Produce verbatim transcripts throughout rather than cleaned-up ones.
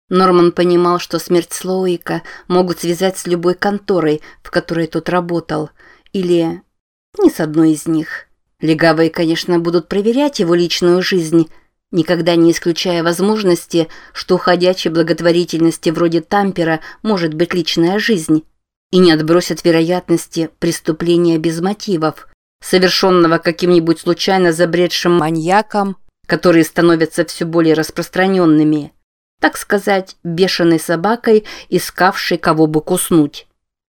Норман понимал, что смерть Слоуика могут связать с любой конторой, в которой тот работал, или не с одной из них. Легавые, конечно, будут проверять его личную жизнь, никогда не исключая возможности, что у ходячей благотворительности вроде Тампера может быть личная жизнь, и не отбросят вероятности преступления без мотивов, совершенного каким-нибудь случайно забредшим маньяком, которые становятся все более распространенными. Так сказать, бешеной собакой, искавшей кого бы куснуть.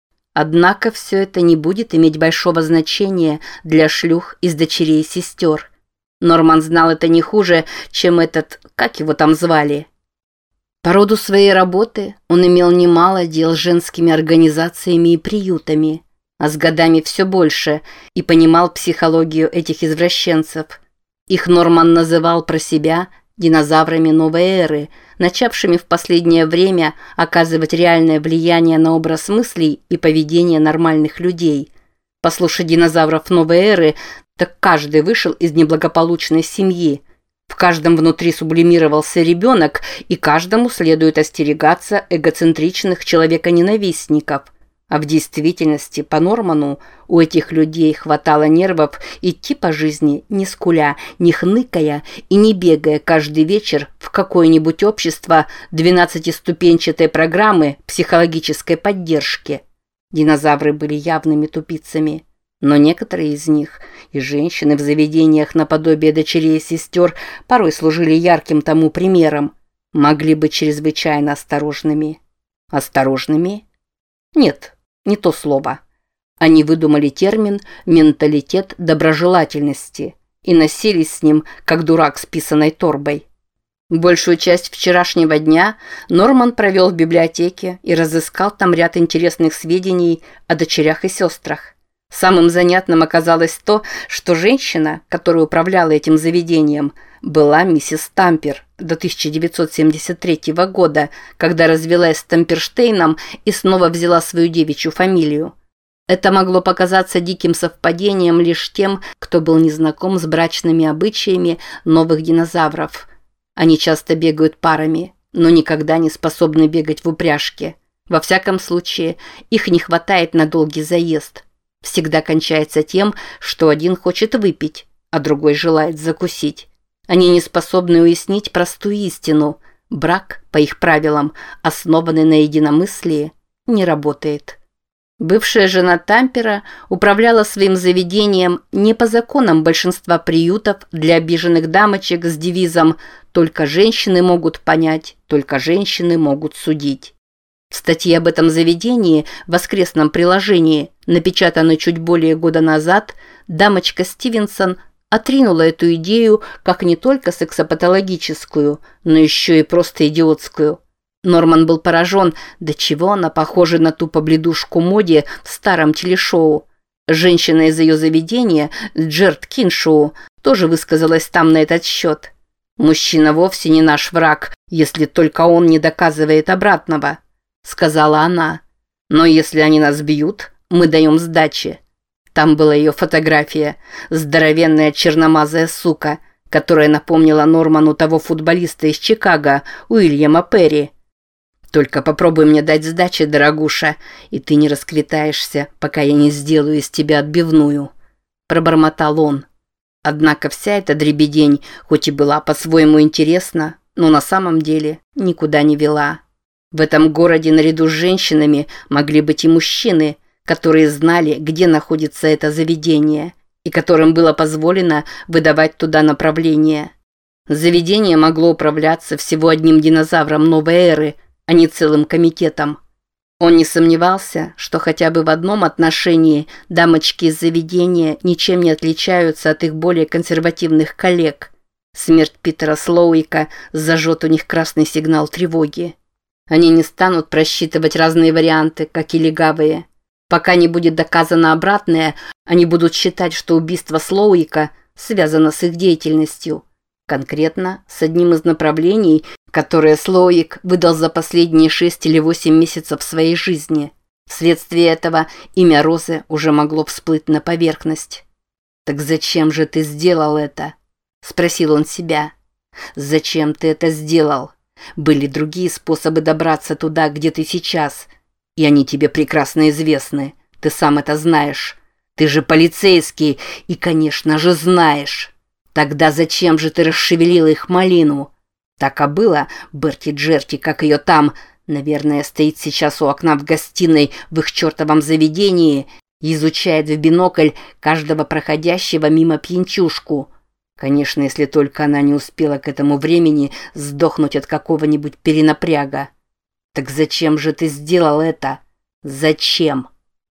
Однако все это не будет иметь большого значения для шлюх из дочерей и сестер. Норман знал это не хуже, чем этот, как его там звали. По роду своей работы он имел немало дел с женскими организациями и приютами, а с годами все больше, и понимал психологию этих извращенцев. Их Норман называл про себя динозаврами новой эры, начавшими в последнее время оказывать реальное влияние на образ мыслей и поведение нормальных людей. Послушать динозавров новой эры, так каждый вышел из неблагополучной семьи. В каждом внутри сублимировался ребенок, и каждому следует остерегаться эгоцентричных человеконенавистников. А в действительности, по Норману, у этих людей хватало нервов идти по жизни не скуля, не хныкая и не бегая каждый вечер в какое-нибудь общество двенадцатиступенчатой программы психологической поддержки. Динозавры были явными тупицами, но некоторые из них, и женщины в заведениях наподобие дочерей и сестер, порой служили ярким тому примером, могли быть чрезвычайно осторожными. Осторожными? Нет. Не то слово. Они выдумали термин «менталитет доброжелательности» и носились с ним, как дурак с писаной торбой. Большую часть вчерашнего дня Норман провел в библиотеке и разыскал там ряд интересных сведений о дочерях и сестрах. Самым занятным оказалось то, что женщина, которая управляла этим заведением, была миссис Тампер до тысяча девятьсот семьдесят третьего года, когда развелась с Тамперштейном и снова взяла свою девичью фамилию. Это могло показаться диким совпадением лишь тем, кто был незнаком с брачными обычаями новых динозавров. Они часто бегают парами, но никогда не способны бегать в упряжке. Во всяком случае, их не хватает на долгий заезд. Всегда кончается тем, что один хочет выпить, а другой желает закусить. Они не способны уяснить простую истину. Брак, по их правилам, основанный на единомыслии, не работает. Бывшая жена Тампера управляла своим заведением не по законам большинства приютов для обиженных дамочек с девизом «Только женщины могут понять, только женщины могут судить». В статье об этом заведении в воскресном приложении, напечатанной чуть более года назад, дамочка Стивенсон отринула эту идею как не только сексопатологическую, но еще и просто идиотскую. Норман был поражен, до чего она похожа на ту побледушку Моди в старом телешоу. Женщина из ее заведения, Джерд Киншоу, тоже высказалась там на этот счет. «Мужчина вовсе не наш враг, если только он не доказывает обратного», — сказала она. «Но если они нас бьют, мы даем сдачи». Там была ее фотография, здоровенная черномазая сука, которая напомнила Норману того футболиста из Чикаго, Уильяма Перри. «Только попробуй мне дать сдачи, дорогуша, и ты не расквитаешься, пока я не сделаю из тебя отбивную», – пробормотал он. Однако вся эта дребедень, хоть и была по-своему интересна, но на самом деле никуда не вела. В этом городе наряду с женщинами могли быть и мужчины, которые знали, где находится это заведение, и которым было позволено выдавать туда направление. Заведение могло управляться всего одним динозавром новой эры, а не целым комитетом. Он не сомневался, что хотя бы в одном отношении дамочки из заведения ничем не отличаются от их более консервативных коллег. Смерть Питера Слоуика зажжет у них красный сигнал тревоги. Они не станут просчитывать разные варианты, как и легавые. Пока не будет доказано обратное, они будут считать, что убийство Слоуика связано с их деятельностью. Конкретно с одним из направлений, которое Слоуик выдал за последние шесть или восемь месяцев своей жизни. Вследствие этого имя Розы уже могло всплыть на поверхность. «Так зачем же ты сделал это?» – спросил он себя. «Зачем ты это сделал? Были другие способы добраться туда, где ты сейчас. И они тебе прекрасно известны. Ты сам это знаешь. Ты же полицейский и, конечно же, знаешь. Тогда зачем же ты расшевелила их малину? Так а было, Берти Джерти, как ее там, наверное, стоит сейчас у окна в гостиной в их чертовом заведении и изучает в бинокль каждого проходящего мимо пьянчушку. Конечно, если только она не успела к этому времени сдохнуть от какого-нибудь перенапряга. Так зачем же ты сделал это? Зачем?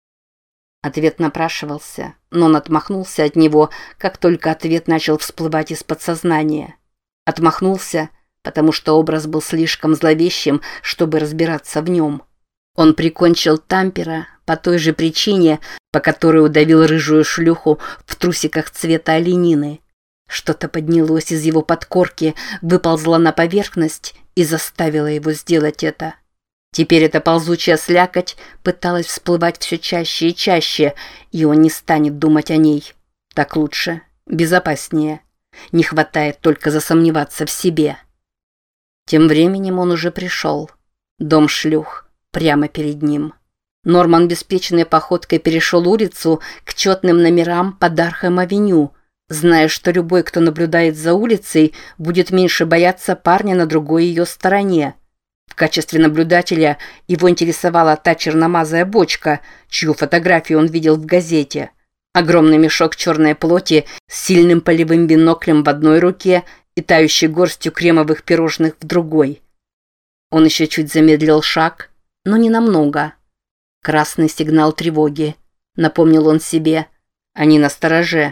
Ответ напрашивался, но он отмахнулся от него, как только ответ начал всплывать из подсознания. Отмахнулся, потому что образ был слишком зловещим, чтобы разбираться в нем. Он прикончил Тампера по той же причине, по которой удавил рыжую шлюху в трусиках цвета оленины. Что-то поднялось из его подкорки, выползло на поверхность и заставило его сделать это. Теперь эта ползучая слякоть пыталась всплывать все чаще и чаще, и он не станет думать о ней. Так лучше, безопаснее. Не хватает только засомневаться в себе. Тем временем он уже пришел. Дом шлюх прямо перед ним. Норман беспечной походкой перешел улицу к четным номерам под Архэм-авеню, зная, что любой, кто наблюдает за улицей, будет меньше бояться парня на другой ее стороне. В качестве наблюдателя его интересовала та черномазая бочка, чью фотографию он видел в газете. Огромный мешок черной плоти с сильным полевым биноклем в одной руке и тающей горстью кремовых пирожных в другой. Он еще чуть замедлил шаг, но не намного. Красный сигнал тревоги, напомнил он себе. Они настороже.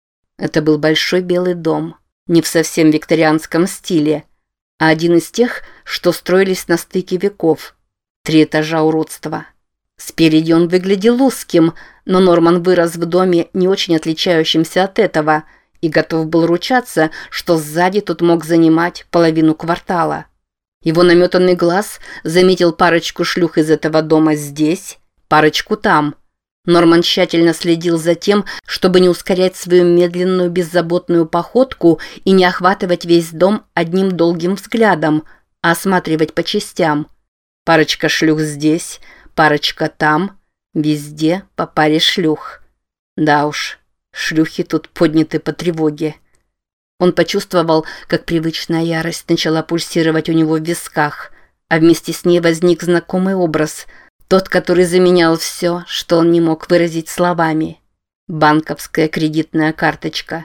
Это был большой белый дом, не в совсем викторианском стиле, а один из тех, что строились на стыке веков. Три этажа уродства. Спереди он выглядел узким, но Норман вырос в доме, не очень отличающемся от этого, и готов был ручаться, что сзади тот мог занимать половину квартала. Его наметанный глаз заметил парочку шлюх из этого дома здесь, парочку там. Норман тщательно следил за тем, чтобы не ускорять свою медленную беззаботную походку и не охватывать весь дом одним долгим взглядом, а осматривать по частям. Парочка шлюх здесь, парочка там, везде по паре шлюх. Да уж, шлюхи тут подняты по тревоге. Он почувствовал, как привычная ярость начала пульсировать у него в висках, а вместе с ней возник знакомый образ – тот, который заменял все, что он не мог выразить словами. Банковская кредитная карточка.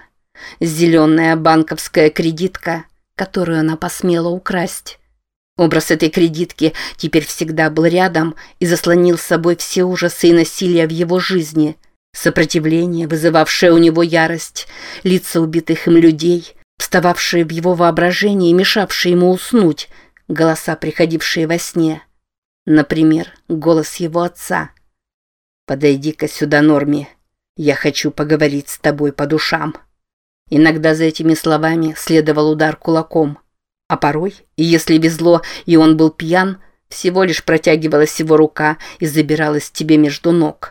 Зеленая банковская кредитка, которую она посмела украсть. Образ этой кредитки теперь всегда был рядом и заслонил с собой все ужасы и насилие в его жизни. Сопротивление, вызывавшее у него ярость, лица убитых им людей, встававшие в его воображении и мешавшие ему уснуть, голоса, приходившие во сне. Например, голос его отца. «Подойди-ка сюда, Норми. Я хочу поговорить с тобой по душам». Иногда за этими словами следовал удар кулаком. А порой, и если везло, и он был пьян, всего лишь протягивалась его рука и забиралась тебе между ног.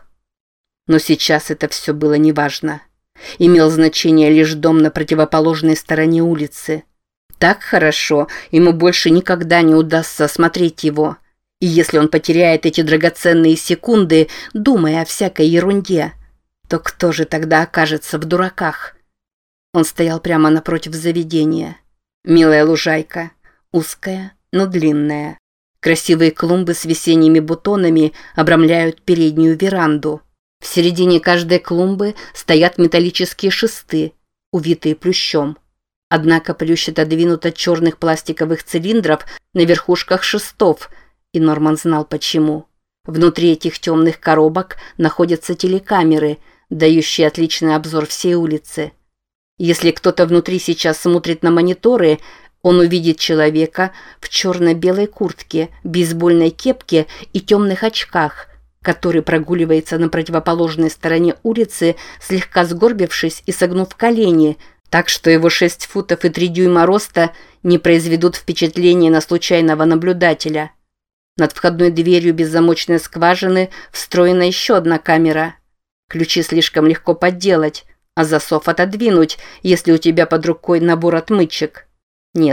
Но сейчас это все было неважно. Имел значение лишь дом на противоположной стороне улицы. Так хорошо, ему больше никогда не удастся осмотреть его. И если он потеряет эти драгоценные секунды, думая о всякой ерунде, то кто же тогда окажется в дураках? Он стоял прямо напротив заведения. Милая лужайка, узкая, но длинная. Красивые клумбы с весенними бутонами обрамляют переднюю веранду. В середине каждой клумбы стоят металлические шесты, увитые плющом. Однако плющ отодвинут от черных пластиковых цилиндров на верхушках шестов, и Норман знал почему. Внутри этих темных коробок находятся телекамеры, дающие отличный обзор всей улицы. Если кто-то внутри сейчас смотрит на мониторы, он увидит человека в черно-белой куртке, бейсбольной кепке и темных очках, который прогуливается на противоположной стороне улицы, слегка сгорбившись и согнув колени, так что его шесть футов и три дюйма роста не произведут впечатления на случайного наблюдателя. Над входной дверью без замочной скважины встроена еще одна камера. Ключи слишком легко подделать, а засов отодвинуть, если у тебя под рукой набор отмычек. Нет,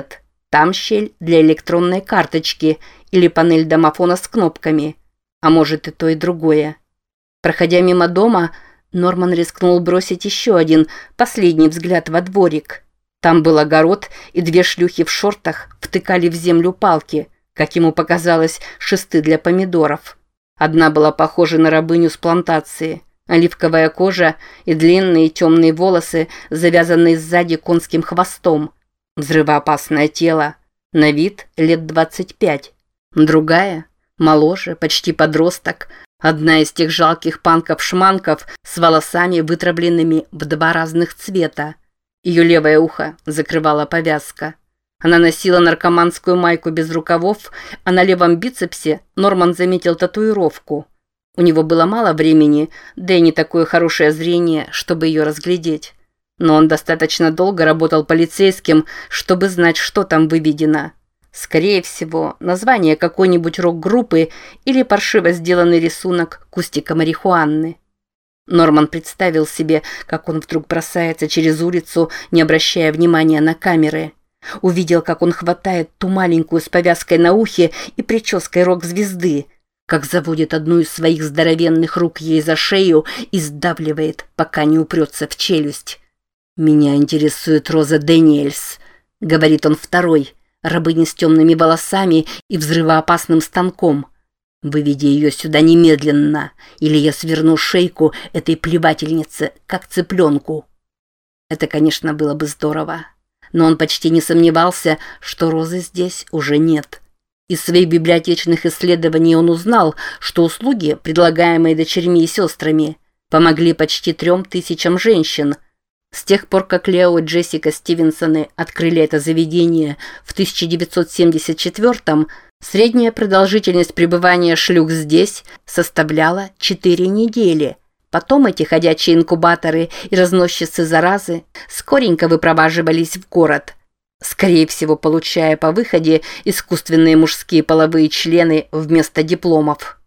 Там щель для электронной карточки или панель домофона с кнопками. А может и то, и другое. Проходя мимо дома, Норман рискнул бросить еще один, последний взгляд во дворик. Там был огород, и две шлюхи в шортах втыкали в землю палки, как ему показалось, шесты для помидоров. Одна была похожа на рабыню с плантации. Оливковая кожа и длинные темные волосы, завязанные сзади конским хвостом. Взрывоопасное тело. На вид лет двадцать пять. Другая, моложе, почти подросток. Одна из тех жалких панков-шманков с волосами, вытравленными в два разных цвета. Ее левое ухо закрывала повязка. Она носила наркоманскую майку без рукавов, а на левом бицепсе Норман заметил татуировку. У него было мало времени, да и не такое хорошее зрение, чтобы ее разглядеть. Но он достаточно долго работал полицейским, чтобы знать, что там выведено. Скорее всего, название какой-нибудь рок-группы или паршиво сделанный рисунок кустика марихуаны. Норман представил себе, как он вдруг бросается через улицу, не обращая внимания на камеры. Увидел, как он хватает ту маленькую с повязкой на ухе и прической рок-звезды, как заводит одну из своих здоровенных рук ей за шею и сдавливает, пока не упрется в челюсть. «Меня интересует Роза Дэниельс», — говорит он второй, рабыня с темными волосами и взрывоопасным станком. «Выведи ее сюда немедленно, или я сверну шейку этой плевательнице, как цыпленку». Это, конечно, было бы здорово. Но он почти не сомневался, что Розы здесь уже нет. Из своих библиотечных исследований он узнал, что услуги, предлагаемые дочерьми и сестрами, помогли почти трем тысячам женщин. С тех пор, как Лео и Джессика Стивенсоны открыли это заведение в тысяча девятьсот семьдесят четвёртом, средняя продолжительность пребывания шлюх здесь составляла четыре недели. Потом эти ходячие инкубаторы и разносчицы заразы скоренько выпроваживались в город, скорее всего, получая по выходе искусственные мужские половые члены вместо дипломов.